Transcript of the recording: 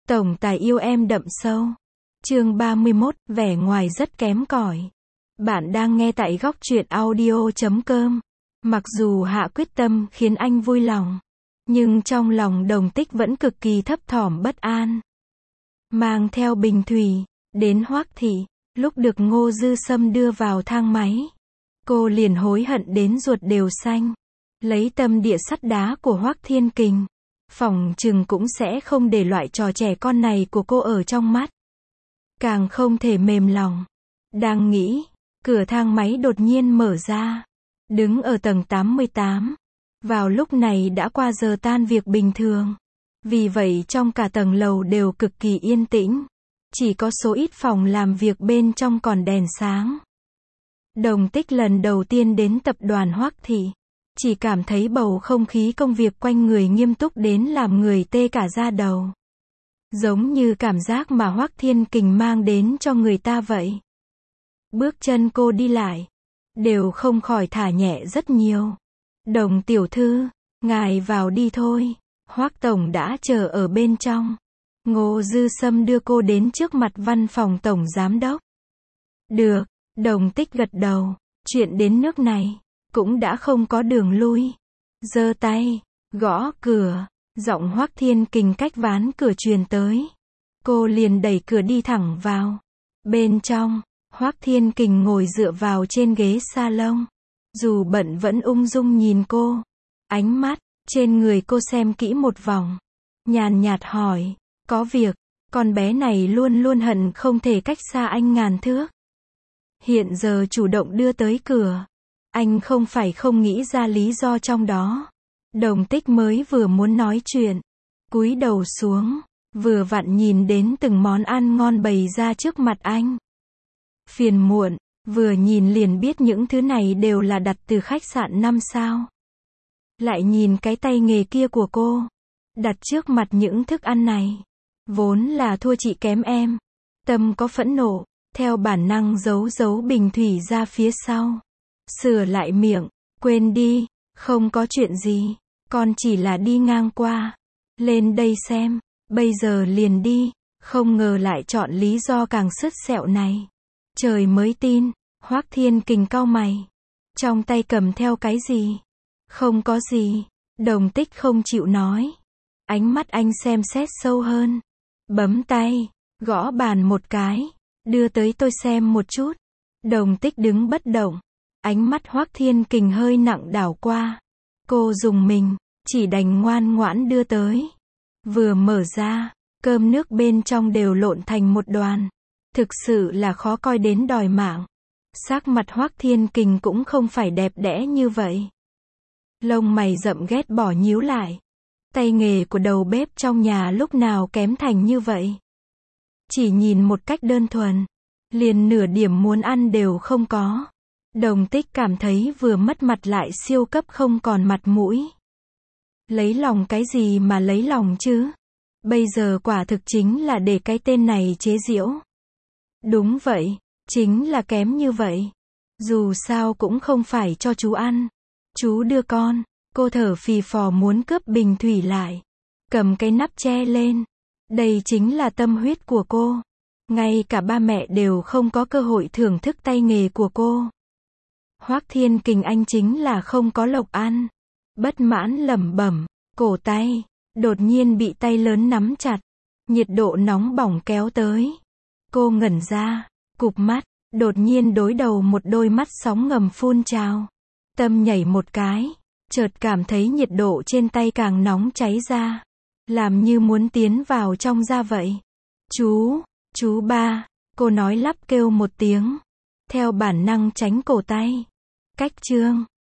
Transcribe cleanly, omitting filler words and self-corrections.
Tổng tài yêu em đậm sâu. Chương 31, vẻ ngoài rất kém cỏi. Bạn đang nghe tại góc truyện audio.com. Mặc dù hạ quyết tâm khiến anh vui lòng, nhưng trong lòng Đồng Tích vẫn cực kỳ thấp thỏm bất an. Mang theo bình thủy, đến Hoắc thị, lúc được Ngô Dư Sâm đưa vào thang máy, cô liền hối hận đến ruột đều xanh. Lấy tâm địa sắt đá của Hoắc Thiên Kình, phỏng chừng cũng sẽ không để loại trò trẻ con này của cô ở trong mắt. Càng không thể mềm lòng. Đang nghĩ, cửa thang máy đột nhiên mở ra. Đứng ở tầng 88. Vào lúc này đã qua giờ tan việc bình thường. Vì vậy trong cả tầng lầu đều cực kỳ yên tĩnh. Chỉ có số ít phòng làm việc bên trong còn đèn sáng. Đồng Tích lần đầu tiên đến tập đoàn Hoắc thị, chỉ cảm thấy bầu không khí công việc quanh người nghiêm túc đến làm người tê cả da đầu. Giống như cảm giác mà Hoắc Thiên Kình mang đến cho người ta vậy. Bước chân cô đi lại, đều không khỏi thả nhẹ rất nhiều. Đồng tiểu thư, ngài vào đi thôi. Hoắc tổng đã chờ ở bên trong. Ngô Dư Sâm đưa cô đến trước mặt văn phòng tổng giám đốc. Được, Đồng Tích gật đầu. Chuyện đến nước này, cũng đã không có đường lui. Giơ tay, gõ cửa. Giọng Hoắc Thiên Kình cách ván cửa truyền tới. Cô liền đẩy cửa đi thẳng vào. Bên trong, Hoắc Thiên Kình ngồi dựa vào trên ghế salon. Dù bận vẫn ung dung nhìn cô. Ánh mắt trên người cô xem kỹ một vòng. Nhàn nhạt hỏi, có việc, con bé này luôn luôn hận không thể cách xa anh ngàn thước. Hiện giờ chủ động đưa tới cửa. Anh không phải không nghĩ ra lý do trong đó. Đồng Tích mới vừa muốn nói chuyện, cúi đầu xuống, vừa vặn nhìn đến từng món ăn ngon bày ra trước mặt anh. Phiền muộn, vừa nhìn liền biết những thứ này đều là đặt từ khách sạn 5 sao. Lại nhìn cái tay nghề kia của cô, đặt trước mặt những thức ăn này, vốn là thua chị kém em. Tâm có phẫn nộ, theo bản năng giấu bình thủy ra phía sau. Sửa lại miệng, quên đi, không có chuyện gì, con chỉ là đi ngang qua. Lên đây xem, bây giờ liền đi. Không ngờ lại chọn lý do càng sứt sẹo này. Trời mới tin. Hoắc Thiên Kình cau mày. Trong tay cầm theo cái gì? Không có gì. Đồng Tích không chịu nói. Ánh mắt anh xem xét sâu hơn. Bấm tay, gõ bàn một cái. Đưa tới tôi xem một chút. Đồng Tích đứng bất động. Ánh mắt Hoắc Thiên Kình hơi nặng đảo qua. Cô dùng mình, chỉ đành ngoan ngoãn đưa tới. Vừa mở ra, cơm nước bên trong đều lộn thành một đoàn. Thực sự là khó coi đến đòi mạng. Sắc mặt Hoắc Thiên Kình cũng không phải đẹp đẽ như vậy. Lông mày rậm ghét bỏ nhíu lại. Tay nghề của đầu bếp trong nhà lúc nào kém thành như vậy. Chỉ nhìn một cách đơn thuần, liền nửa điểm muốn ăn đều không có. Đồng Tích cảm thấy vừa mất mặt lại siêu cấp không còn mặt mũi. Lấy lòng cái gì mà lấy lòng chứ? Bây giờ quả thực chính là để cái tên này chế giễu. Đúng vậy, chính là kém như vậy. Dù sao cũng không phải cho chú ăn. Chú đưa con. Cô thở phì phò muốn cướp bình thủy lại. Cầm cái nắp che lên. Đây chính là tâm huyết của cô. Ngay cả ba mẹ đều không có cơ hội thưởng thức tay nghề của cô. Hoắc Thiên Kình anh chính là không có lộc ăn. Bất mãn lẩm bẩm, cổ tay, đột nhiên bị tay lớn nắm chặt. Nhiệt độ nóng bỏng kéo tới. Cô ngẩn ra, cụp mắt, đột nhiên đối đầu một đôi mắt sóng ngầm phun trào. Tâm nhảy một cái, chợt cảm thấy nhiệt độ trên tay càng nóng cháy ra. Làm như muốn tiến vào trong da vậy. Chú ba, cô nói lắp kêu một tiếng. Theo bản năng tránh cổ tay. Cách chương